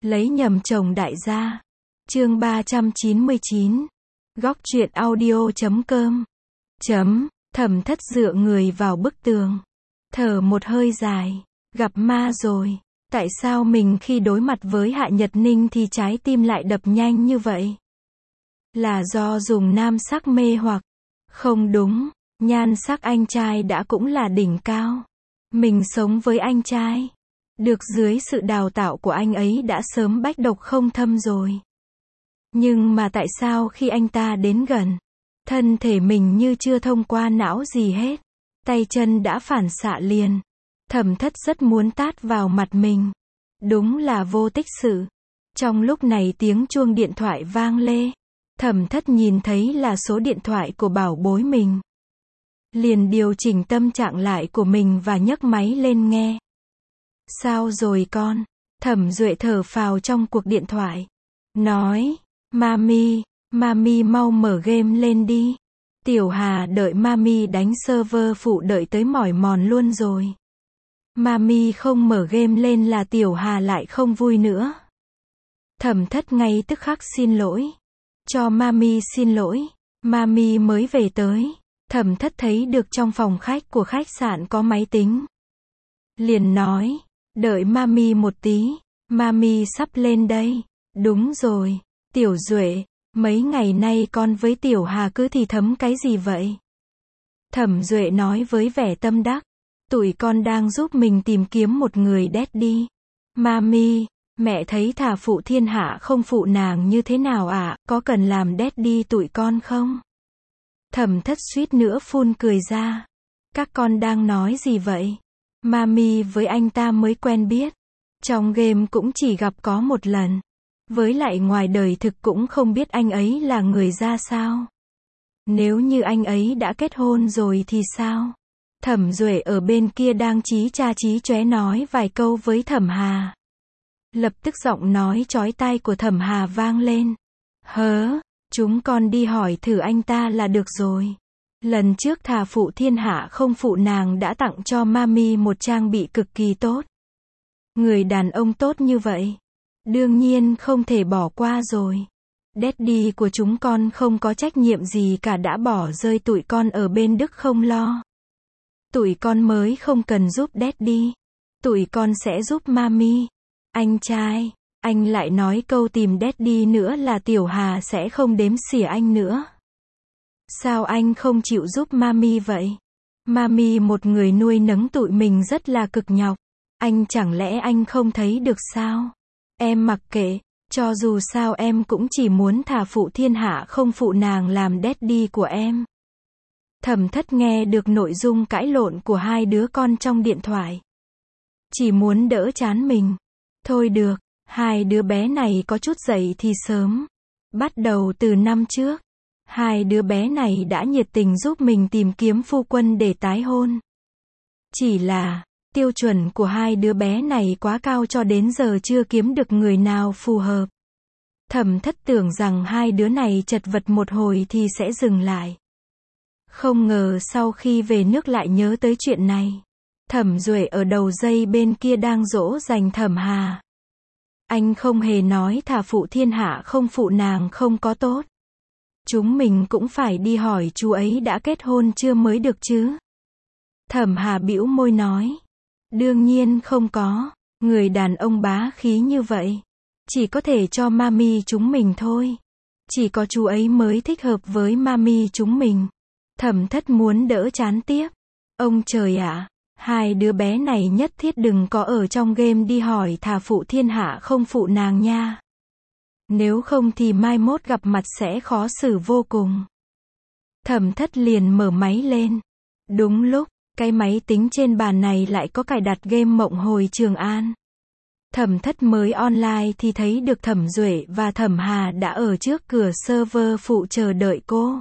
Lấy nhầm chồng đại gia. Chương 399. Góc truyện audio.com. Thẩm Thất dựa người vào bức tường. Thở một hơi dài. Gặp ma rồi. Tại sao mình khi đối mặt với Hạ Nhật Ninh thì trái tim lại đập nhanh như vậy? Là do dùng nam sắc mê hoặc? Không đúng. Nhan sắc anh trai đã cũng là đỉnh cao. Mình sống với anh trai. Được dưới sự đào tạo của anh ấy đã sớm bách độc không thâm rồi. Nhưng mà tại sao khi anh ta đến gần, thân thể mình như chưa thông qua não gì hết, tay chân đã phản xạ liền. Thẩm Thất rất muốn tát vào mặt mình. Đúng là vô tích sự. Trong lúc này tiếng chuông điện thoại vang lê. Thẩm Thất nhìn thấy là số điện thoại của bảo bối mình. Liền điều chỉnh tâm trạng lại của mình và nhấc máy lên nghe. Sao rồi con? Thẩm Duệ thở phào trong cuộc điện thoại. Nói, Mami mau mở game lên đi. Tiểu Hà đợi Mami đánh server phụ đợi tới mỏi mòn luôn rồi. Mami không mở game lên là Tiểu Hà lại không vui nữa. Thẩm Thất ngay tức khắc xin lỗi. Cho Mami xin lỗi. Mami mới về tới. Thẩm Thất thấy được trong phòng khách của khách sạn có máy tính. Liền nói, đợi Mami một tí. Mami sắp lên đây. Đúng rồi. Tiểu Duệ, mấy ngày nay con với Tiểu Hà cứ thì thấm cái gì vậy? Thẩm Duệ nói với vẻ tâm đắc. Tụi con đang giúp mình tìm kiếm một người daddy. Mami, mẹ thấy thà phụ thiên hạ không phụ nàng như thế nào ạ, có cần làm daddy tụi con không? Thẩm Thất suýt nữa phun cười ra. Các con đang nói gì vậy? Mami với anh ta mới quen biết. Trong game cũng chỉ gặp có một lần. Với lại ngoài đời thực cũng không biết anh ấy là người ra sao. Nếu như anh ấy đã kết hôn rồi thì sao? Thẩm Duệ ở bên kia đang chí cha chí chóe nói vài câu với Thẩm Hà. Lập tức giọng nói chói tai của Thẩm Hà vang lên. Chúng con đi hỏi thử anh ta là được rồi. Lần trước thà phụ thiên hạ không phụ nàng đã tặng cho Mami một trang bị cực kỳ tốt. Người đàn ông tốt như vậy, đương nhiên không thể bỏ qua rồi. Daddy của chúng con không có trách nhiệm gì cả đã bỏ rơi tụi con ở bên Đức không lo. Tụi con mới không cần giúp Daddy. Tụi con sẽ giúp Mami. Anh trai, anh lại nói câu tìm Daddy nữa là Tiểu Hà sẽ không đếm xỉa anh nữa. Sao anh không chịu giúp Mami vậy? Mami một người nuôi nấng tụi mình rất là cực nhọc. Anh chẳng lẽ anh không thấy được sao? Em mặc kệ, cho dù sao em cũng chỉ muốn thà phụ thiên hạ không phụ nàng làm daddy của em. Thẩm Thất nghe được nội dung cãi lộn của hai đứa con trong điện thoại. Chỉ muốn đỡ chán mình. Thôi được, hai đứa bé này có chút dậy thì sớm. Bắt đầu từ năm trước, hai đứa bé này đã nhiệt tình giúp mình tìm kiếm phu quân để tái hôn. Chỉ là tiêu chuẩn của hai đứa bé này quá cao cho đến giờ chưa kiếm được người nào phù hợp. Thẩm Thất tưởng rằng hai đứa này chật vật một hồi thì sẽ dừng lại. Không ngờ sau khi về nước lại nhớ tới chuyện này. Thẩm Duệ ở đầu dây bên kia đang dỗ dành Thẩm Hà. Anh không hề nói thà phụ thiên hạ không phụ nàng không có tốt. Chúng mình cũng phải đi hỏi chú ấy đã kết hôn chưa mới được chứ. Thẩm Hà bĩu môi nói. Đương nhiên không có. Người đàn ông bá khí như vậy. Chỉ có thể cho Mami chúng mình thôi. Chỉ có chú ấy mới thích hợp với Mami chúng mình. Thẩm Thất muốn đỡ chán tiếp. Ông trời ạ, hai đứa bé này nhất thiết đừng có ở trong game đi hỏi thà phụ thiên hạ không phụ nàng nha. Nếu không thì mai mốt gặp mặt sẽ khó xử vô cùng. Thẩm Thất liền mở máy lên. Đúng lúc, cái máy tính trên bàn này lại có cài đặt game Mộng Hồi Trường An. Thẩm Thất mới online thì thấy được Thẩm Duệ và Thẩm Hà đã ở trước cửa server phụ chờ đợi cô.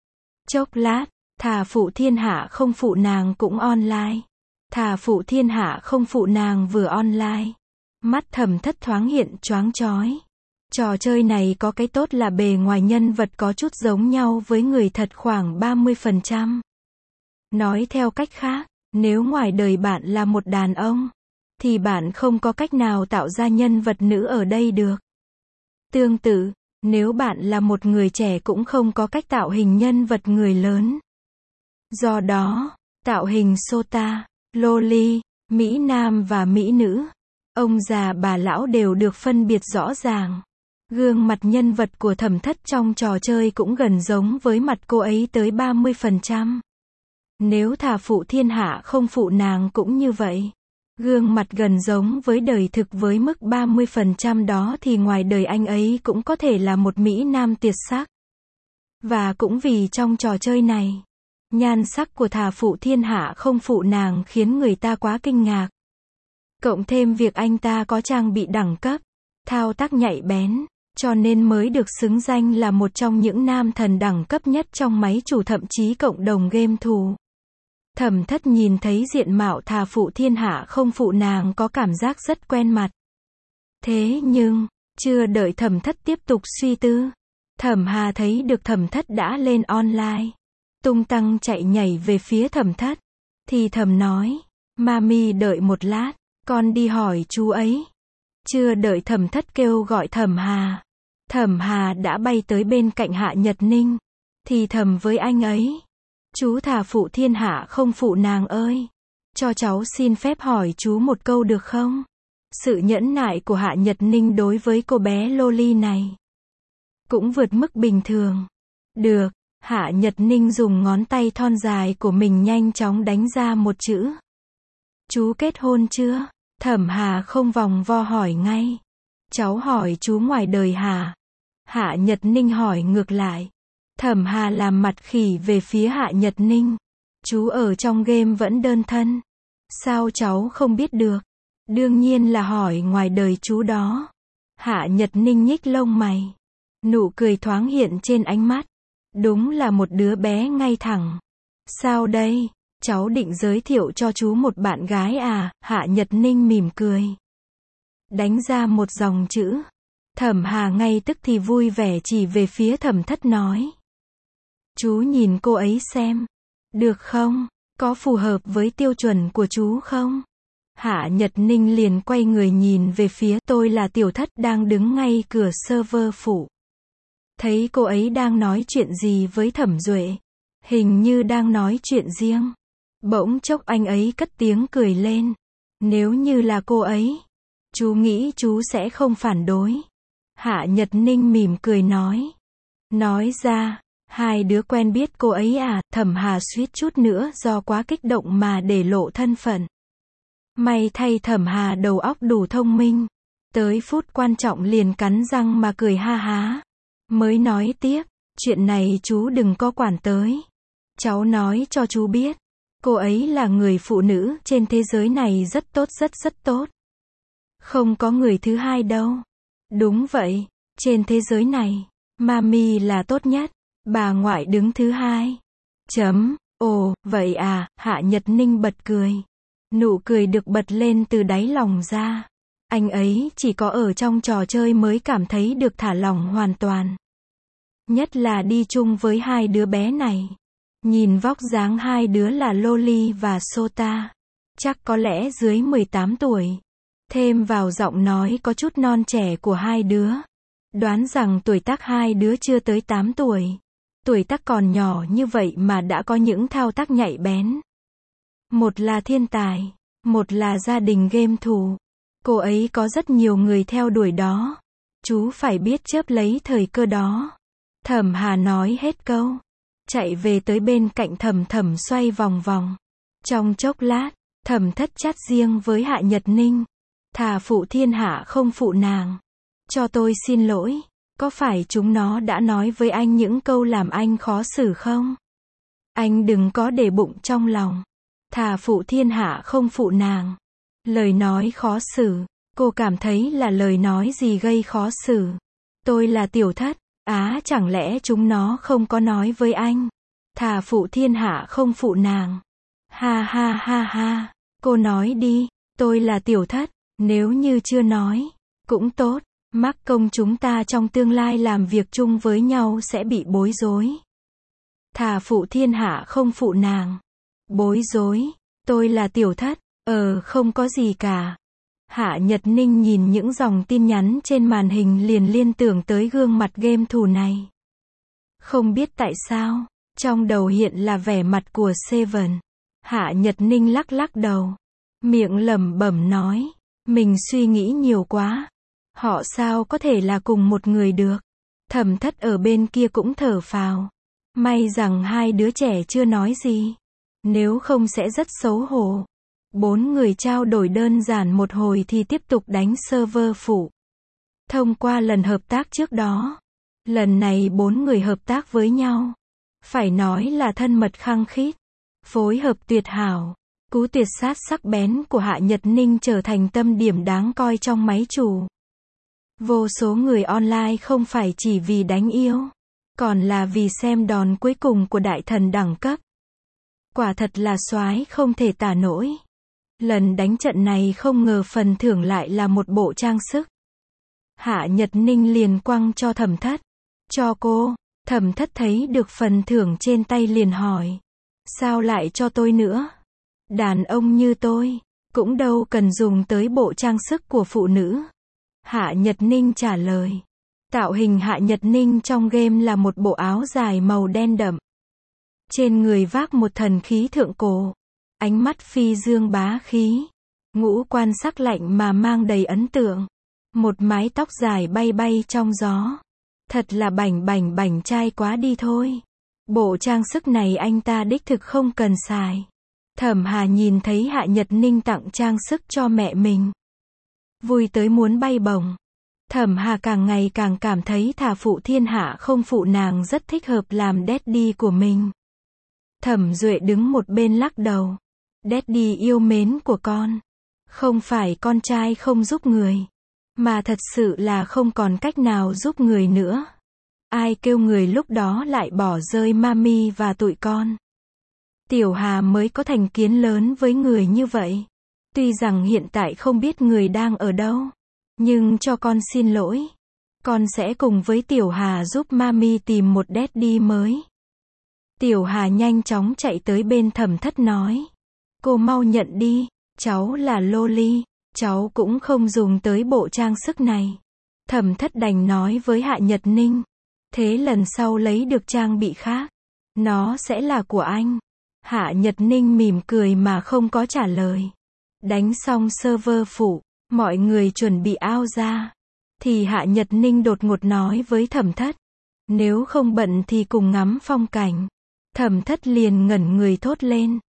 Chốc lát, thà phụ thiên hạ không phụ nàng cũng online. Thà phụ thiên hạ không phụ nàng vừa online. Mắt Thẩm Thất thoáng hiện choáng chói. Trò chơi này có cái tốt là bề ngoài nhân vật có chút giống nhau với người thật khoảng 30%. Nói theo cách khác, nếu ngoài đời bạn là một đàn ông, thì bạn không có cách nào tạo ra nhân vật nữ ở đây được. Tương tự, nếu bạn là một người trẻ cũng không có cách tạo hình nhân vật người lớn. Do đó, tạo hình Sota, Loli, Mỹ Nam và Mỹ Nữ, ông già bà lão đều được phân biệt rõ ràng. Gương mặt nhân vật của Thẩm Thất trong trò chơi cũng gần giống với mặt cô ấy tới 30%. Nếu thà phụ thiên hạ không phụ nàng cũng như vậy. Gương mặt gần giống với đời thực với mức 30% đó thì ngoài đời anh ấy cũng có thể là một Mỹ Nam tuyệt sắc. Và cũng vì trong trò chơi này, nhan sắc của thà phụ thiên hạ không phụ nàng khiến người ta quá kinh ngạc. Cộng thêm việc anh ta có trang bị đẳng cấp, thao tác nhạy bén, cho nên mới được xứng danh là một trong những nam thần đẳng cấp nhất trong máy chủ thậm chí cộng đồng game thủ. Thẩm Thất nhìn thấy diện mạo thà phụ thiên hạ không phụ nàng có cảm giác rất quen mặt. Thế nhưng, chưa đợi Thẩm Thất tiếp tục suy tư, Thẩm Hà thấy được Thẩm Thất đã lên online. Tung tăng chạy nhảy về phía Thẩm Thất. Thì thầm nói, Mami đợi một lát, con đi hỏi chú ấy. Chưa đợi Thẩm Thất kêu gọi Thẩm Hà đã bay tới bên cạnh Hạ Nhật Ninh. Thì thầm với anh ấy, chú thà phụ thiên hạ không phụ nàng ơi, cho cháu xin phép hỏi chú một câu được không? Sự nhẫn nại của Hạ Nhật Ninh đối với cô bé Loli này cũng vượt mức bình thường. Được, Hạ Nhật Ninh dùng ngón tay thon dài của mình nhanh chóng đánh ra một chữ. Chú kết hôn chưa? Thẩm Hà không vòng vo hỏi ngay. Cháu hỏi chú ngoài đời hả? Hạ Nhật Ninh hỏi ngược lại. Thẩm Hà làm mặt khỉ về phía Hạ Nhật Ninh. Chú ở trong game vẫn đơn thân. Sao cháu không biết được? Đương nhiên là hỏi ngoài đời chú đó. Hạ Nhật Ninh nhích lông mày. Nụ cười thoáng hiện trên ánh mắt. Đúng là một đứa bé ngay thẳng. Sao đây? Cháu định giới thiệu cho chú một bạn gái à? Hạ Nhật Ninh mỉm cười. Đánh ra một dòng chữ. Thẩm Hà ngay tức thì vui vẻ chỉ về phía Thẩm Thất nói. Chú nhìn cô ấy xem. Được không? Có phù hợp với tiêu chuẩn của chú không? Hạ Nhật Ninh liền quay người nhìn về phía tôi là Tiểu Thất đang đứng ngay cửa server phụ. Thấy cô ấy đang nói chuyện gì với Thẩm Duệ. Hình như đang nói chuyện riêng. Bỗng chốc anh ấy cất tiếng cười lên. Nếu như là cô ấy, chú nghĩ chú sẽ không phản đối. Hạ Nhật Ninh mỉm cười nói. Nói ra, hai đứa quen biết cô ấy à? Thẩm Hà suýt chút nữa do quá kích động mà để lộ thân phận. May thay Thẩm Hà đầu óc đủ thông minh. Tới phút quan trọng liền cắn răng mà cười ha há. Mới nói tiếp, chuyện này chú đừng có quản tới. Cháu nói cho chú biết, cô ấy là người phụ nữ trên thế giới này rất tốt rất tốt. Không có người thứ hai đâu. Đúng vậy, trên thế giới này, Mami là tốt nhất, bà ngoại đứng thứ hai. Ồ, vậy à? Hạ Nhật Ninh bật cười. Nụ cười được bật lên từ đáy lòng ra. Anh ấy chỉ có ở trong trò chơi mới cảm thấy được thả lỏng hoàn toàn. Nhất là đi chung với hai đứa bé này. Nhìn vóc dáng hai đứa là Loli và Sota. Chắc có lẽ dưới 18 tuổi. Thêm vào giọng nói có chút non trẻ của hai đứa. Đoán rằng tuổi tác hai đứa chưa tới 8 tuổi. Tuổi tác còn nhỏ như vậy mà đã có những thao tác nhạy bén. Một là thiên tài, một là gia đình game thủ. Cô ấy có rất nhiều người theo đuổi đó. Chú phải biết chớp lấy thời cơ đó. Thẩm Hà nói hết câu. Chạy về tới bên cạnh Thẩm xoay vòng vòng. Trong chốc lát, Thẩm Thất chat riêng với Hạ Nhật Ninh. Thà phụ thiên hạ không phụ nàng. Cho tôi xin lỗi. Có phải chúng nó đã nói với anh những câu làm anh khó xử không? Anh đừng có để bụng trong lòng. Thà phụ thiên hạ không phụ nàng. Lời nói khó xử. Cô cảm thấy là lời nói gì gây khó xử? Tôi là Tiểu Thất. Á, chẳng lẽ chúng nó không có nói với anh? Thà phụ thiên hạ không phụ nàng. Ha ha ha ha. Cô nói đi. Tôi là Tiểu Thất. Nếu như chưa nói, cũng tốt. Mắc công chúng ta trong tương lai làm việc chung với nhau sẽ bị bối rối. Thà phụ thiên hạ không phụ nàng. Bối rối. Tôi là Tiểu Thất. Không có gì cả. Hạ Nhật Ninh nhìn những dòng tin nhắn trên màn hình liền liên tưởng tới gương mặt game thủ này. Không biết tại sao, trong đầu hiện là vẻ mặt của Seven. Hạ Nhật Ninh lắc lắc đầu, miệng lẩm bẩm nói, mình suy nghĩ nhiều quá. Họ sao có thể là cùng một người được. Thẩm Thất ở bên kia cũng thở phào. May rằng hai đứa trẻ chưa nói gì. Nếu không sẽ rất xấu hổ. 4 người trao đổi đơn giản một hồi thì tiếp tục đánh server phụ. Thông qua lần hợp tác trước đó, lần này 4 người hợp tác với nhau. Phải nói là thân mật khăng khít. Phối hợp tuyệt hảo. Cú tuyệt sát sắc bén của Hạ Nhật Ninh trở thành tâm điểm đáng coi trong máy chủ. Vô số người online không phải chỉ vì đánh yêu, còn là vì xem đòn cuối cùng của đại thần đẳng cấp. Quả thật là soái không thể tả nổi. Lần đánh trận này không ngờ phần thưởng lại là một bộ trang sức. Hạ Nhật Ninh liền quăng cho Thẩm Thất. Cho cô. Thẩm Thất thấy được phần thưởng trên tay liền hỏi. Sao lại cho tôi nữa? Đàn ông như tôi, cũng đâu cần dùng tới bộ trang sức của phụ nữ. Hạ Nhật Ninh trả lời. Tạo hình Hạ Nhật Ninh trong game là một bộ áo dài màu đen đậm. Trên người vác một thần khí thượng cổ. Ánh mắt phi dương bá khí. Ngũ quan sắc lạnh mà mang đầy ấn tượng. Một mái tóc dài bay bay trong gió. Thật là bảnh bảnh bảnh trai quá đi thôi. Bộ trang sức này anh ta đích thực không cần xài. Thẩm Hà nhìn thấy Hạ Nhật Ninh tặng trang sức cho mẹ mình. Vui tới muốn bay bổng. Thẩm Hà càng ngày càng cảm thấy thà phụ thiên hạ không phụ nàng rất thích hợp làm daddy của mình. Thẩm Duệ đứng một bên lắc đầu. Daddy yêu mến của con. Không phải con trai không giúp người. Mà thật sự là không còn cách nào giúp người nữa. Ai kêu người lúc đó lại bỏ rơi mami và tụi con. Tiểu Hà mới có thành kiến lớn với người như vậy. Tuy rằng hiện tại không biết người đang ở đâu. Nhưng cho con xin lỗi. Con sẽ cùng với Tiểu Hà giúp mami tìm một daddy mới. Tiểu Hà nhanh chóng chạy tới bên Thẩm Thất nói. Cô mau nhận đi. Cháu là Loli. Cháu cũng không dùng tới bộ trang sức này. Thẩm Thất đành nói với Hạ Nhật Ninh. Thế lần sau lấy được trang bị khác. Nó sẽ là của anh. Hạ Nhật Ninh mỉm cười mà không có trả lời. Đánh xong server phụ, mọi người chuẩn bị out ra. Thì Hạ Nhật Ninh đột ngột nói với Thẩm Thất. Nếu không bận thì cùng ngắm phong cảnh. Thẩm Thất liền ngẩn người thốt lên.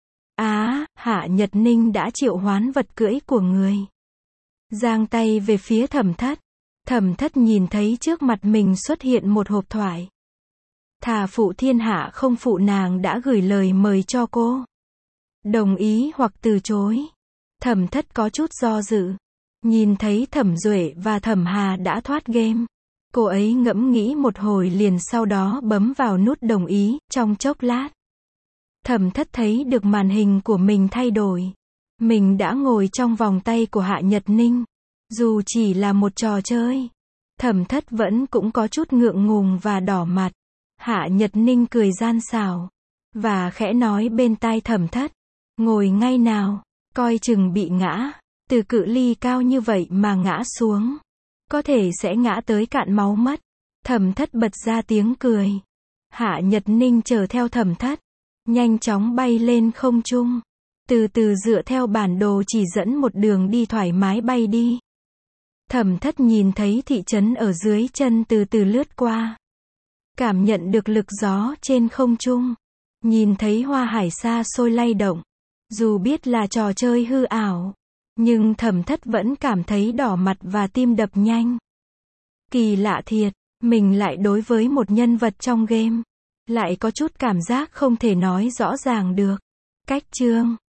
Hạ Nhật Ninh đã triệu hoán vật cưỡi của người. Giang tay về phía Thẩm Thất. Thẩm Thất nhìn thấy trước mặt mình xuất hiện một hộp thoại. Thà phụ thiên hạ không phụ nàng đã gửi lời mời cho cô. Đồng ý hoặc từ chối. Thẩm Thất có chút do dự. Nhìn thấy Thẩm Duệ và Thẩm Hà đã thoát game. Cô ấy ngẫm nghĩ một hồi liền sau đó bấm vào nút đồng ý, trong chốc lát. Thẩm Thất thấy được màn hình của mình thay đổi. Mình đã ngồi trong vòng tay của Hạ Nhật Ninh. Dù chỉ là một trò chơi. Thẩm Thất vẫn cũng có chút ngượng ngùng và đỏ mặt. Hạ Nhật Ninh cười gian xảo. Và khẽ nói bên tai Thẩm Thất. Ngồi ngay nào. Coi chừng bị ngã. Từ cự ly cao như vậy mà ngã xuống. Có thể sẽ ngã tới cạn máu mất. Thẩm Thất bật ra tiếng cười. Hạ Nhật Ninh chờ theo Thẩm Thất. Nhanh chóng bay lên không trung. Từ từ dựa theo bản đồ chỉ dẫn một đường đi thoải mái bay đi. Thẩm Thất nhìn thấy thị trấn ở dưới chân từ từ lướt qua. Cảm nhận được lực gió trên không trung. Nhìn thấy hoa hải xa xôi lay động. Dù biết là trò chơi hư ảo. Nhưng Thẩm Thất vẫn cảm thấy đỏ mặt và tim đập nhanh. Kỳ lạ thiệt. Mình lại đối với một nhân vật trong game. Lại có chút cảm giác không thể nói rõ ràng được. Cách chương